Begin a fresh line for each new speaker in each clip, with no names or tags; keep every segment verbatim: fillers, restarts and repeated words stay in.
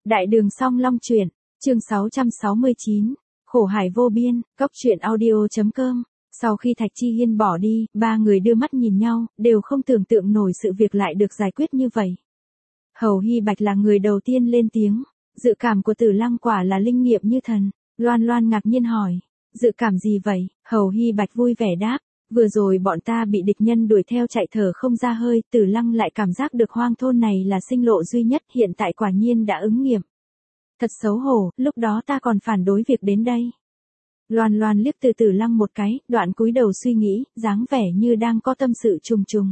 Đại đường Song Long truyện, chương sáu trăm sáu mươi chín, khổ hải vô biên, cốc truyện audio.com. Sau khi Thạch Chi Hiên bỏ đi, ba người đưa mắt nhìn nhau, đều không tưởng tượng nổi sự việc lại được giải quyết như vậy. Hầu Hy Bạch là người đầu tiên lên tiếng, dự cảm của Tử Lăng quả là linh nghiệm như thần. Loan Loan ngạc nhiên hỏi, dự cảm gì vậy? Hầu Hy Bạch vui vẻ đáp, vừa rồi bọn ta bị địch nhân đuổi theo chạy thở không ra hơi, Tử Lăng lại cảm giác được hoang thôn này là sinh lộ duy nhất, hiện tại quả nhiên đã ứng nghiệm. Thật xấu hổ, lúc đó ta còn phản đối việc đến đây. Loan Loan liếc từ Tử Lăng một cái, đoạn cúi đầu suy nghĩ, dáng vẻ như đang có tâm sự trùng trùng.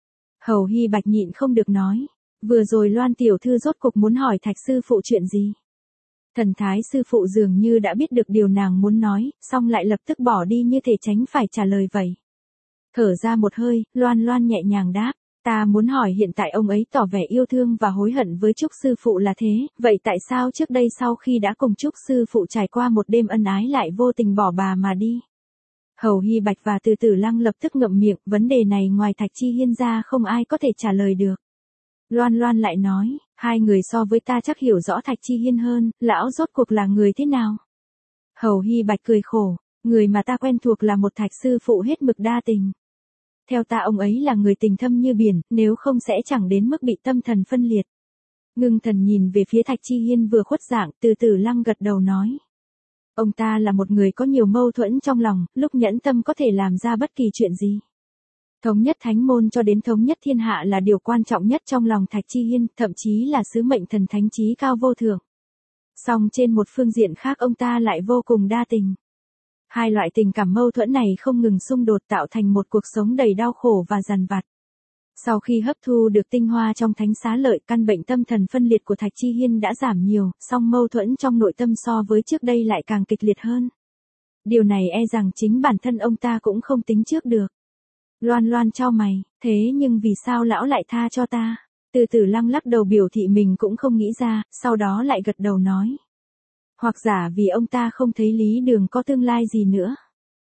Hầu Hy Bạch nhịn không được nói, vừa rồi Loan tiểu thư rốt cục muốn hỏi Thạch sư phụ chuyện gì? Thần thái sư phụ dường như đã biết được điều nàng muốn nói, xong lại lập tức bỏ đi như thể tránh phải trả lời vậy. Thở ra một hơi, Loan Loan nhẹ nhàng đáp, ta muốn hỏi hiện tại ông ấy tỏ vẻ yêu thương và hối hận với Trúc sư phụ là thế, vậy tại sao trước đây sau khi đã cùng Trúc sư phụ trải qua một đêm ân ái lại vô tình bỏ bà mà đi? Hầu Hy Bạch và Từ Tử Lăng lập tức ngậm miệng, vấn đề này ngoài Thạch Chi Hiên ra không ai có thể trả lời được. Loan Loan lại nói, hai người so với ta chắc hiểu rõ Thạch Chi Hiên hơn, lão rốt cuộc là người thế nào? Hầu Hy Bạch cười khổ, người mà ta quen thuộc là một Thạch sư phụ hết mực đa tình. Theo ta ông ấy là người tình thâm như biển, nếu không sẽ chẳng đến mức bị tâm thần phân liệt. Ngưng thần nhìn về phía Thạch Chi Hiên vừa khuất dạng, Từ Tử Lăng gật đầu nói. Ông ta là một người có nhiều mâu thuẫn trong lòng, lúc nhẫn tâm có thể làm ra bất kỳ chuyện gì. Thống nhất thánh môn cho đến thống nhất thiên hạ là điều quan trọng nhất trong lòng Thạch Chi Hiên, thậm chí là sứ mệnh thần thánh trí cao vô thượng. Song trên một phương diện khác ông ta lại vô cùng đa tình. Hai loại tình cảm mâu thuẫn này không ngừng xung đột tạo thành một cuộc sống đầy đau khổ và dằn vặt. Sau khi hấp thu được tinh hoa trong thánh xá lợi, căn bệnh tâm thần phân liệt của Thạch Chi Hiên đã giảm nhiều, song mâu thuẫn trong nội tâm so với trước đây lại càng kịch liệt hơn. Điều này e rằng chính bản thân ông ta cũng không tính trước được. Loan Loan chau mày, thế nhưng vì sao lão lại tha cho ta? Từ Tử Lăng lắc đầu biểu thị mình cũng không nghĩ ra, sau đó lại gật đầu nói. Hoặc giả vì ông ta không thấy Lý Đường có tương lai gì nữa.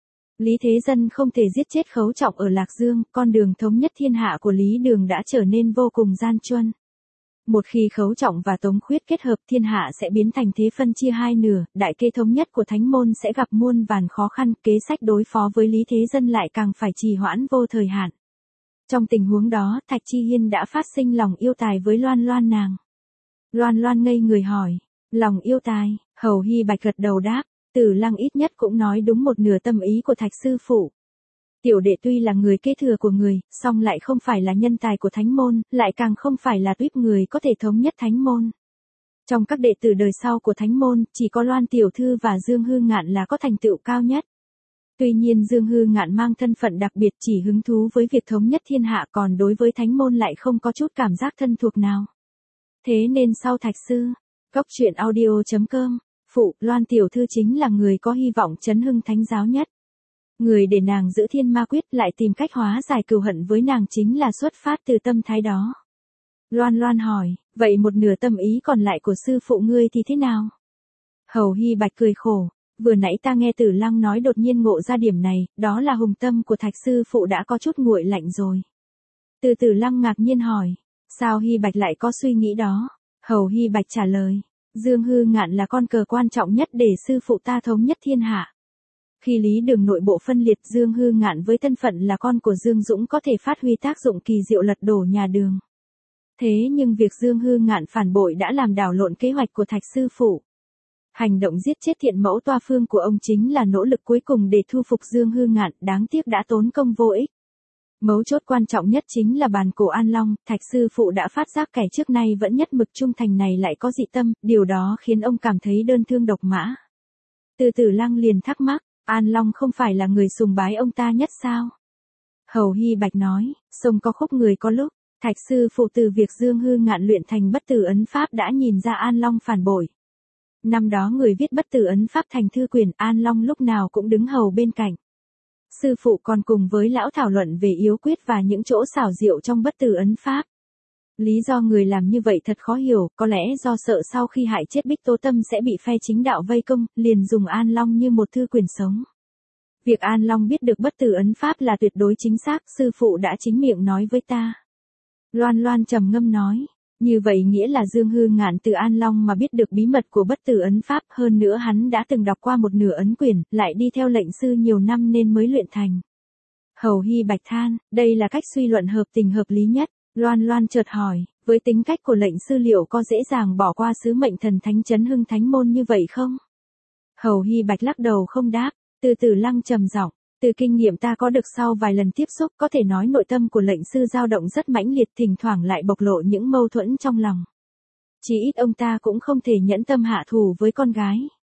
Lý Thế Dân không thể giết chết Khấu Trọng ở Lạc Dương, con đường thống nhất thiên hạ của Lý Đường đã trở nên vô cùng gian truân. Một khi Khấu Trọng và Tống Khuyết kết hợp, thiên hạ sẽ biến thành thế phân chia hai nửa, đại kế thống nhất của thánh môn sẽ gặp muôn vàn khó khăn, kế sách đối phó với Lý Thế Dân lại càng phải trì hoãn vô thời hạn. Trong tình huống đó, Thạch Chi Hiên đã phát sinh lòng yêu tài với Loan Loan nàng. Loan Loan ngây người hỏi, lòng yêu tài? Hầu Hy Bạch gật đầu đáp, Tử Lăng ít nhất cũng nói đúng một nửa tâm ý của Thạch sư phụ. Tiểu đệ tuy là người kế thừa của người, song lại không phải là nhân tài của thánh môn, lại càng không phải là tuyếp người có thể thống nhất thánh môn. Trong các đệ tử đời sau của thánh môn, chỉ có Loan tiểu thư và Dương Hư Ngạn là có thành tựu cao nhất. Tuy nhiên Dương Hư Ngạn mang thân phận đặc biệt, chỉ hứng thú với việc thống nhất thiên hạ, còn đối với thánh môn lại không có chút cảm giác thân thuộc nào. Thế nên sau Thạch sư, cốc truyện audio.com, phụ, Loan tiểu thư chính là người có hy vọng chấn hưng thánh giáo nhất. Người để nàng giữ thiên ma quyết lại tìm cách hóa giải cừu hận với nàng chính là xuất phát từ tâm thái đó. Loan Loan hỏi, vậy một nửa tâm ý còn lại của sư phụ ngươi thì thế nào? Hầu Hy Bạch cười khổ, vừa nãy ta nghe Tử Lăng nói đột nhiên ngộ ra điểm này, đó là hùng tâm của Thạch sư phụ đã có chút nguội lạnh rồi. Từ Tử Lăng ngạc nhiên hỏi, sao Hy Bạch lại có suy nghĩ đó? Hầu Hy Bạch trả lời, Dương Hư Ngạn là con cờ quan trọng nhất để sư phụ ta thống nhất thiên hạ. Khi Lý Đường nội bộ phân liệt, Dương Hư Ngạn với thân phận là con của Dương Dũng có thể phát huy tác dụng kỳ diệu lật đổ nhà Đường. Thế nhưng việc Dương Hư Ngạn phản bội đã làm đảo lộn kế hoạch của Thạch sư phụ. Hành động giết chết thiện mẫu Toa Phương của ông chính là nỗ lực cuối cùng để thu phục Dương Hư Ngạn, đáng tiếc đã tốn công vô ích. Mấu chốt quan trọng nhất chính là bàn cổ An Long, Thạch sư phụ đã phát giác kẻ trước nay vẫn nhất mực trung thành này lại có dị tâm, điều đó khiến ông cảm thấy đơn thương độc mã. Từ Tử Lăng liền thắc mắc, An Long không phải là người sùng bái ông ta nhất sao? Hầu Hy Bạch nói, sông có khúc người có lúc, Thạch sư phụ từ việc Dương Hư Ngạn luyện thành bất tử ấn pháp đã nhìn ra An Long phản bội. Năm đó người viết bất tử ấn pháp thành thư quyển, An Long lúc nào cũng đứng hầu bên cạnh. Sư phụ còn cùng với lão thảo luận về yếu quyết và những chỗ xảo diệu trong bất tử ấn pháp. Lý do người làm như vậy thật khó hiểu, có lẽ do sợ sau khi hại chết Bích Tố Tâm sẽ bị phe chính đạo vây công, liền dùng An Long như một thư quyển sống. Việc An Long biết được bất tử ấn pháp là tuyệt đối chính xác, sư phụ đã chính miệng nói với ta. Loan Loan trầm ngâm nói, Như vậy nghĩa là Dương Hư Ngạn từ An Long mà biết được bí mật của bất tử ấn pháp, hơn nữa hắn đã từng đọc qua một nửa ấn quyển, lại đi theo lệnh sư nhiều năm nên mới luyện thành. Hầu Hy Bạch than, đây là cách suy luận hợp tình hợp lý nhất. Loan Loan chợt hỏi, với tính cách của lệnh sư liệu có dễ dàng bỏ qua sứ mệnh thần thánh chấn hưng thánh môn như vậy không? Hầu Hy Bạch lắc đầu không đáp, Từ Tử Lăng trầm giọng, từ kinh nghiệm ta có được sau vài lần tiếp xúc có thể nói nội tâm của lệnh sư dao động rất mãnh liệt, thỉnh thoảng lại bộc lộ những mâu thuẫn trong lòng. Chỉ ít ông ta cũng không thể nhẫn tâm hạ thủ với con gái.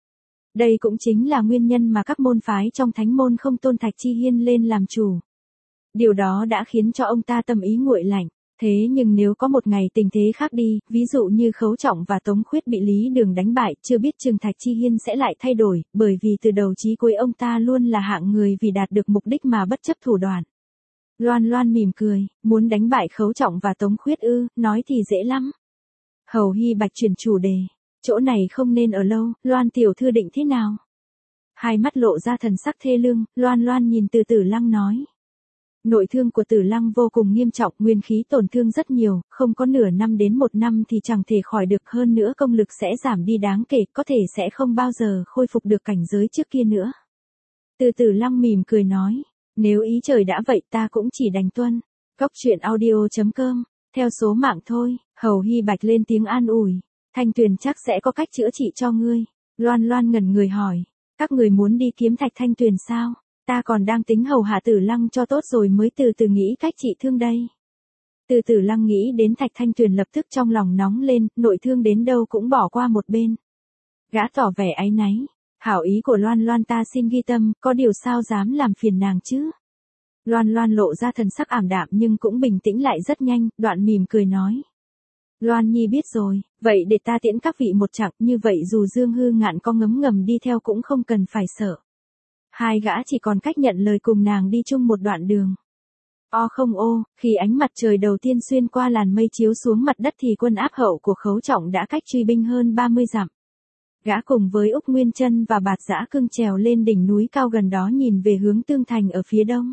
Đây cũng chính là nguyên nhân mà các môn phái trong thánh môn không tôn Thạch Chi Hiên lên làm chủ. Điều đó đã khiến cho ông ta tâm ý nguội lạnh. Thế nhưng nếu có một ngày tình thế khác đi, ví dụ như Khấu Trọng và Tống Khuyết bị Lý Đường đánh bại, chưa biết chừng Thạch Chi Hiên sẽ lại thay đổi, bởi vì từ đầu chí cuối ông ta luôn là hạng người vì đạt được mục đích mà bất chấp thủ đoạn. Loan Loan mỉm cười, muốn đánh bại Khấu Trọng và Tống Khuyết ư, nói thì dễ lắm. Hầu Hy Bạch chuyển chủ đề, chỗ này không nên ở lâu, Loan tiểu thư định thế nào? Hai mắt lộ ra thần sắc thê lương, Loan Loan nhìn Từ Tử Lăng nói. Nội thương của Tử Lăng vô cùng nghiêm trọng, nguyên khí tổn thương rất nhiều, không có nửa năm đến một năm thì chẳng thể khỏi được, hơn nữa công lực sẽ giảm đi đáng kể, có thể sẽ không bao giờ khôi phục được cảnh giới trước kia nữa. Từ Tử Lăng mỉm cười nói, nếu ý trời đã vậy ta cũng chỉ đành tuân. Cốc truyện audio chấm com, theo số mạng thôi. Hầu Hy Bạch lên tiếng an ủi, Thanh Tuyền chắc sẽ có cách chữa trị cho ngươi. Loan Loan ngẩn người hỏi, các người muốn đi kiếm Thạch Thanh Tuyền sao? Ta còn đang tính hầu hạ Tử Lăng cho tốt rồi mới từ từ nghĩ cách trị thương đây. Từ Tử Lăng nghĩ đến Thạch Thanh Tuyền lập tức trong lòng nóng lên, nội thương đến đâu cũng bỏ qua một bên. Gã tỏ vẻ áy náy, hảo ý của Loan Loan ta xin ghi tâm, có điều sao dám làm phiền nàng chứ. Loan Loan lộ ra thần sắc ảm đạm nhưng cũng bình tĩnh lại rất nhanh, đoạn mỉm cười nói. Loan Nhi biết rồi, vậy để ta tiễn các vị một chặng, như vậy dù Dương Hư Ngạn có ngấm ngầm đi theo cũng không cần phải sợ. Hai gã chỉ còn cách nhận lời cùng nàng đi chung một đoạn đường. O không ô, khi ánh mặt trời đầu tiên xuyên qua làn mây chiếu xuống mặt đất thì quân áp hậu của Khấu Trọng đã cách truy binh hơn ba mươi dặm. Gã cùng với Úc Nguyên Chân và Bạt Dã Cương trèo lên đỉnh núi cao gần đó nhìn về hướng Tương Thành ở phía đông.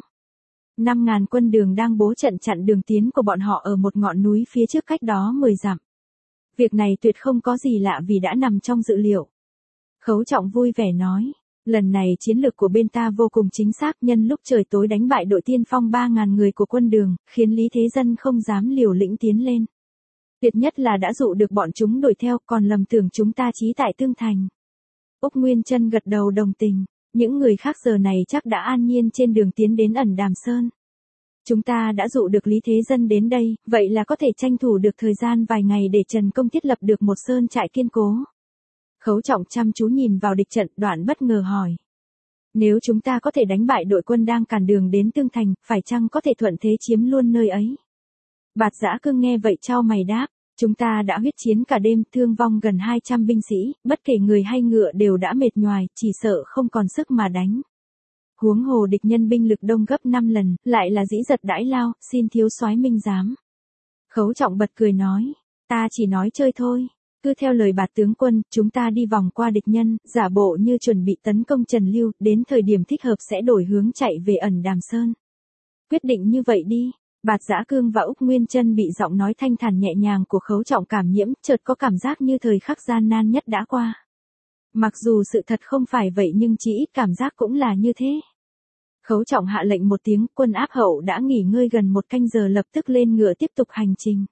Năm ngàn quân đường đang bố trận chặn đường tiến của bọn họ ở một ngọn núi phía trước cách đó mười dặm. Việc này tuyệt không có gì lạ vì đã nằm trong dự liệu. Khấu Trọng vui vẻ nói. Lần này chiến lược của bên ta vô cùng chính xác, nhân lúc trời tối đánh bại đội tiên phong ba ngàn người của quân đường, khiến Lý Thế Dân không dám liều lĩnh tiến lên. Tuyệt nhất là đã dụ được bọn chúng đuổi theo, còn lầm tưởng chúng ta chí tại Tương Thành. Úc Nguyên Chân gật đầu đồng tình, những người khác giờ này chắc đã an nhiên trên đường tiến đến Ẩn Đàm Sơn. Chúng ta đã dụ được Lý Thế Dân đến đây, vậy là có thể tranh thủ được thời gian vài ngày để Trần Công thiết lập được một sơn trại kiên cố. Khấu Trọng chăm chú nhìn vào địch trận, đoạn bất ngờ hỏi. Nếu chúng ta có thể đánh bại đội quân đang cản đường đến Tương Thành, phải chăng có thể thuận thế chiếm luôn nơi ấy? Bạt Dã Cương nghe vậy chau mày đáp, chúng ta đã huyết chiến cả đêm, thương vong gần hai trăm binh sĩ, bất kể người hay ngựa đều đã mệt nhoài, chỉ sợ không còn sức mà đánh. Huống hồ địch nhân binh lực đông gấp năm lần, lại là dĩ giật đãi lao, xin thiếu soái minh giám. Khấu Trọng bật cười nói, ta chỉ nói chơi thôi. Cứ theo lời Bạt tướng quân, chúng ta đi vòng qua địch nhân, giả bộ như chuẩn bị tấn công Trần Lưu, đến thời điểm thích hợp sẽ đổi hướng chạy về Ẩn Đàm Sơn. Quyết định như vậy đi. Bạt Dã Cương và Úc Nguyên Chân bị giọng nói thanh thản nhẹ nhàng của Khấu Trọng cảm nhiễm, chợt có cảm giác như thời khắc gian nan nhất đã qua. Mặc dù sự thật không phải vậy nhưng chỉ ít cảm giác cũng là như thế. Khấu Trọng hạ lệnh một tiếng, quân áp hậu đã nghỉ ngơi gần một canh giờ lập tức lên ngựa tiếp tục hành trình.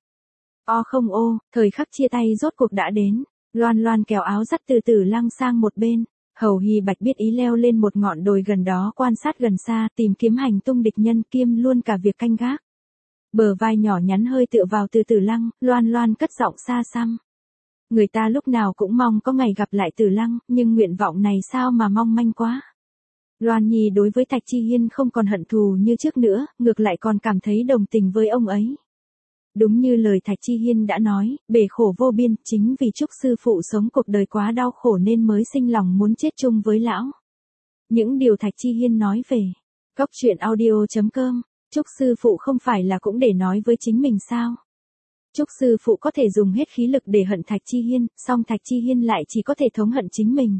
O không ô, thời khắc chia tay rốt cuộc đã đến. Loan Loan kéo áo dắt Từ Tử Lăng sang một bên. Hầu Hy Bạch biết ý leo lên một ngọn đồi gần đó quan sát gần xa, tìm kiếm hành tung địch nhân kiêm luôn cả việc canh gác. Bờ vai nhỏ nhắn hơi tựa vào Từ Tử Lăng, Loan Loan cất giọng xa xăm. Người ta lúc nào cũng mong có ngày gặp lại Tử Lăng, nhưng nguyện vọng này sao mà mong manh quá. Loan Nhi đối với Thạch Chi Hiên không còn hận thù như trước nữa, ngược lại còn cảm thấy đồng tình với ông ấy. Đúng như lời Thạch Chi Hiên đã nói, bể khổ vô biên, chính vì Trúc sư phụ sống cuộc đời quá đau khổ nên mới sinh lòng muốn chết chung với lão. Những điều Thạch Chi Hiên nói về cốc truyện audio chấm com, Trúc sư phụ không phải là cũng để nói với chính mình sao? Trúc sư phụ có thể dùng hết khí lực để hận Thạch Chi Hiên, song Thạch Chi Hiên lại chỉ có thể thống hận chính mình.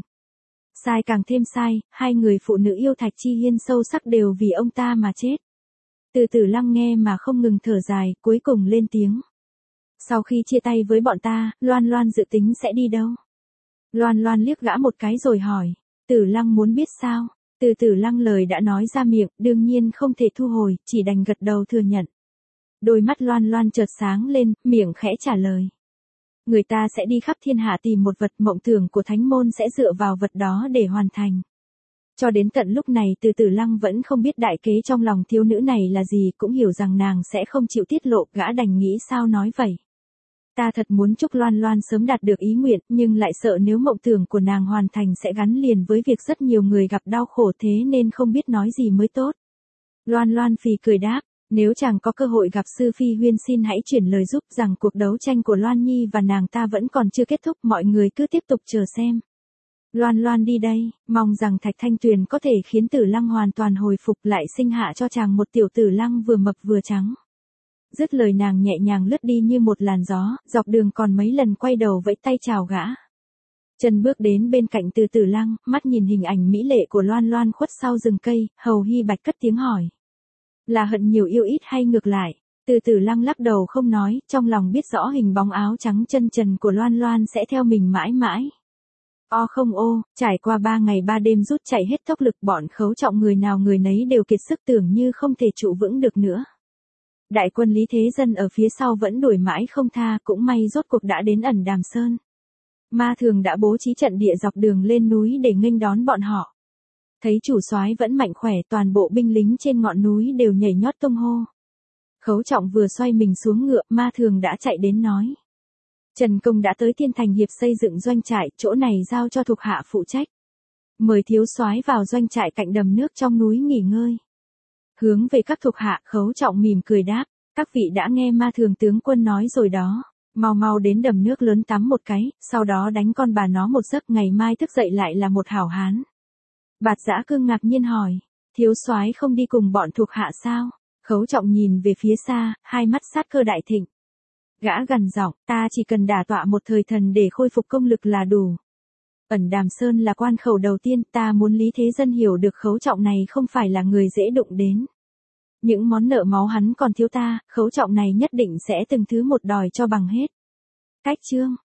Sai càng thêm sai, hai người phụ nữ yêu Thạch Chi Hiên sâu sắc đều vì ông ta mà chết. Từ Tử Lăng nghe mà không ngừng thở dài, cuối cùng lên tiếng. Sau khi chia tay với bọn ta, Loan Loan dự tính sẽ đi đâu? Loan Loan liếc gã một cái rồi hỏi. Tử Lăng muốn biết sao? Từ Tử Lăng lời đã nói ra miệng, đương nhiên không thể thu hồi, chỉ đành gật đầu thừa nhận. Đôi mắt Loan Loan chợt sáng lên, miệng khẽ trả lời. Người ta sẽ đi khắp thiên hạ tìm một vật, mộng tưởng của thánh môn sẽ dựa vào vật đó để hoàn thành. Cho đến tận lúc này Từ Tử Lăng vẫn không biết đại kế trong lòng thiếu nữ này là gì, cũng hiểu rằng nàng sẽ không chịu tiết lộ, gã đành nghĩ sao nói vậy. Ta thật muốn chúc Loan Loan sớm đạt được ý nguyện, nhưng lại sợ nếu mộng tưởng của nàng hoàn thành sẽ gắn liền với việc rất nhiều người gặp đau khổ, thế nên không biết nói gì mới tốt. Loan Loan phì cười đáp, nếu chàng có cơ hội gặp Sư Phi Huyên xin hãy chuyển lời giúp rằng cuộc đấu tranh của Loan Nhi và nàng ta vẫn còn chưa kết thúc, mọi người cứ tiếp tục chờ xem. Loan Loan đi đây, mong rằng Thạch Thanh Tuyền có thể khiến Tử Lăng hoàn toàn hồi phục, lại sinh hạ cho chàng một tiểu Tử Lăng vừa mập vừa trắng. Dứt lời nàng nhẹ nhàng lướt đi như một làn gió, dọc đường còn mấy lần quay đầu vẫy tay chào gã. Chân bước đến bên cạnh Từ Tử Lăng, mắt nhìn hình ảnh mỹ lệ của Loan Loan khuất sau rừng cây, Hầu Hy Bạch cất tiếng hỏi. Là hận nhiều yêu ít hay ngược lại? Từ Tử Lăng lắc đầu không nói, trong lòng biết rõ hình bóng áo trắng chân trần của Loan Loan sẽ theo mình mãi mãi. O không ô, trải qua ba ngày ba đêm rút chạy hết tốc lực, bọn Khấu Trọng người nào người nấy đều kiệt sức, tưởng như không thể trụ vững được nữa. Đại quân Lý Thế Dân ở phía sau vẫn đuổi mãi không tha, cũng may rốt cuộc đã đến ẩn Đàm Sơn. Ma Thường đã bố trí trận địa dọc đường lên núi để nghênh đón bọn họ. Thấy chủ soái vẫn mạnh khỏe, toàn bộ binh lính trên ngọn núi đều nhảy nhót tung hô. Khấu Trọng vừa xoay mình xuống ngựa, Ma Thường đã chạy đến nói. Trần Công đã tới Thiên Thành Hiệp xây dựng doanh trại, chỗ này giao cho thuộc hạ phụ trách. Mời thiếu soái vào doanh trại cạnh đầm nước trong núi nghỉ ngơi. Hướng về các thuộc hạ, Khấu Trọng mỉm cười đáp, các vị đã nghe Ma Thường tướng quân nói rồi đó, mau mau đến đầm nước lớn tắm một cái, sau đó đánh con bà nó một giấc, ngày mai thức dậy lại là một hảo hán. Bạt Dã Cương ngạc nhiên hỏi, thiếu soái không đi cùng bọn thuộc hạ sao? Khấu Trọng nhìn về phía xa, hai mắt sát cơ đại thịnh. Gã gằn giọng, ta chỉ cần đả tọa một thời thần để khôi phục công lực là đủ. Ẩn Đàm Sơn là quan khẩu đầu tiên, ta muốn Lý Thế Dân hiểu được Khấu Trọng này không phải là người dễ đụng đến. Những món nợ máu hắn còn thiếu ta, Khấu Trọng này nhất định sẽ từng thứ một đòi cho bằng hết. Cách chương